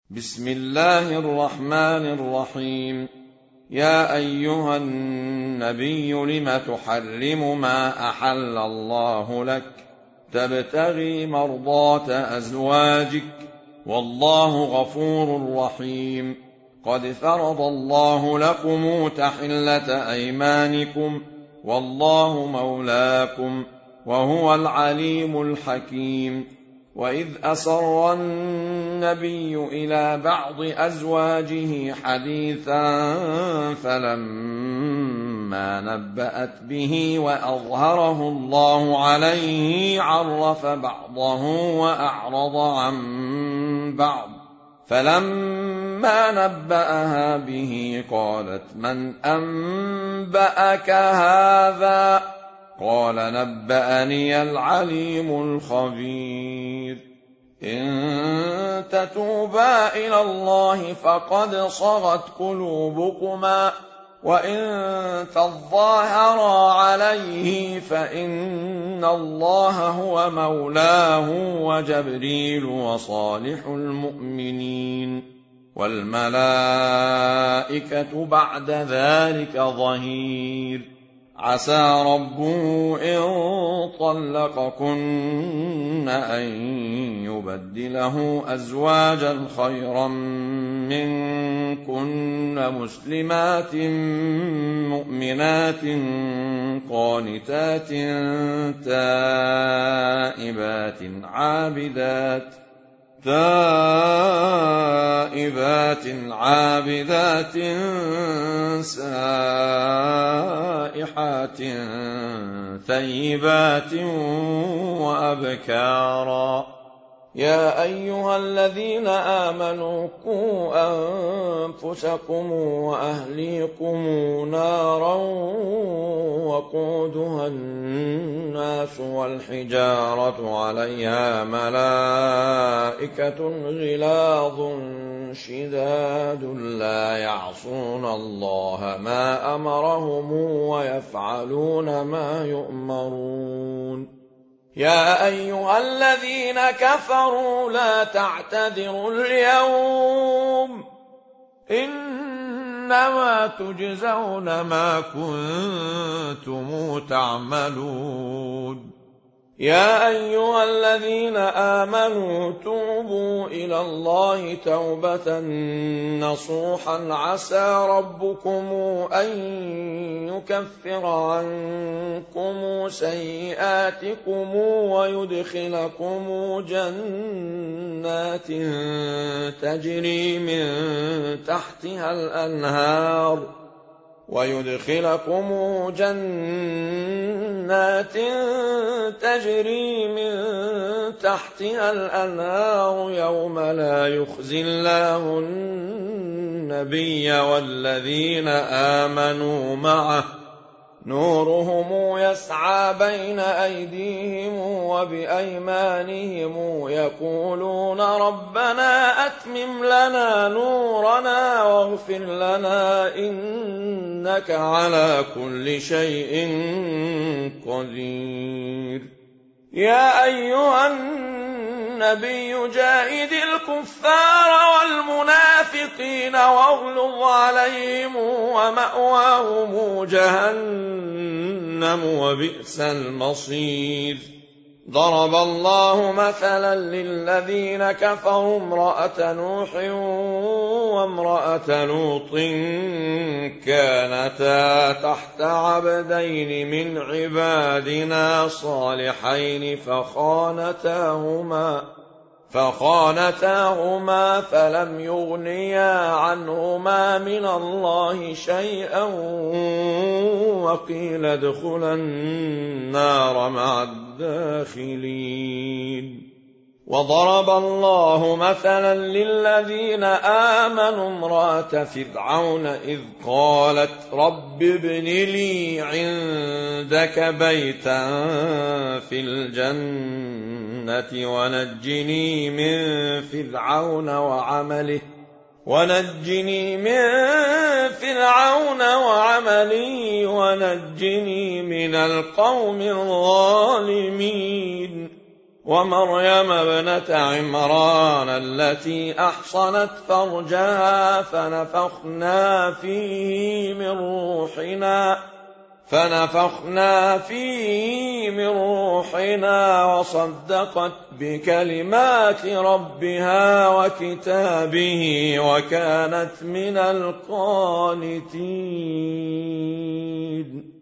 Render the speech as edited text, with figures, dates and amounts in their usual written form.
بسم الله الرحمن الرحيم. يا أيها النبي لم تحرم ما أحل الله لك تبتغي مرضات أزواجك والله غفور رحيم. قد فرض الله لكم تحلة أيمانكم والله مولاكم وهو العليم الحكيم. وإذ أسر النبي إلى بعض أزواجه حديثا فلما نبأت به وأظهره الله عليه عرف بعضه وأعرض عن بعض، فلما نبأها به قالت من أنبأك هذا؟ قال نبأني العليم الخبير. إن تتوبا إلى الله فقد صغت قلوبكما وإن تظاهرا عليه فإن الله هو مولاه وجبريل وصالح المؤمنين والملائكة بعد ذلك ظهير. عسى ربه إن طلقكن أن يبدله أزواجا خيرا منكن مسلمات مؤمنات قانتات تائبات عابدات سائحات ثيبات وأبكارا. يا أيها الذين آمنوا قوا أنفسكم وأهليكم نارا وقودها الناس والحجارة عليها ملائكة غلاظ شداد لا يعصون الله ما أمرهم ويفعلون ما يؤمرون. يا أيها الذين كفروا لا تعتذروا اليوم إنما تجزون ما كنتم تعملون. يا أيها الذين آمنوا توبوا إلى الله توبة نصوحا عسى ربكم أن يكفر عنكم سيئاتكم ويدخلكم جنات تجري من تحتها الأنهار يوم لا يخزي الله النبي والذين آمنوا معه نورهم يسعى بين أيديهم وبأيمانهم يقولون ربنا أتمم لنا نورنا واغفر لنا إنك على كل شيء قدير. يا أيها النبي جاهد الكفار والمنافقين واغلظ عليهم ومأواهم جهنم وبئس المصير. ضرب الله مثلا للذين كفروا امرأة نوح وامرأة لوط كانتا تحت عبدين من عبادنا صالحين فخانتاهما فلم يغنيا عنهما من الله شيئا وقيل ادخلا النار مع الداخلين. وضرب الله مثلا للذين آمنوا امرأة فرعون إذ قالت رب ابن لي عندك بيتا في الجنة ونجني من فرعون وعمله ونجني من القوم الظالمين. ومريم ابنة عمران التي أحصنت فرجها فنفخنا فيه من روحنا وصدقت بكلمات ربها وكتابه وكانت من القانتين.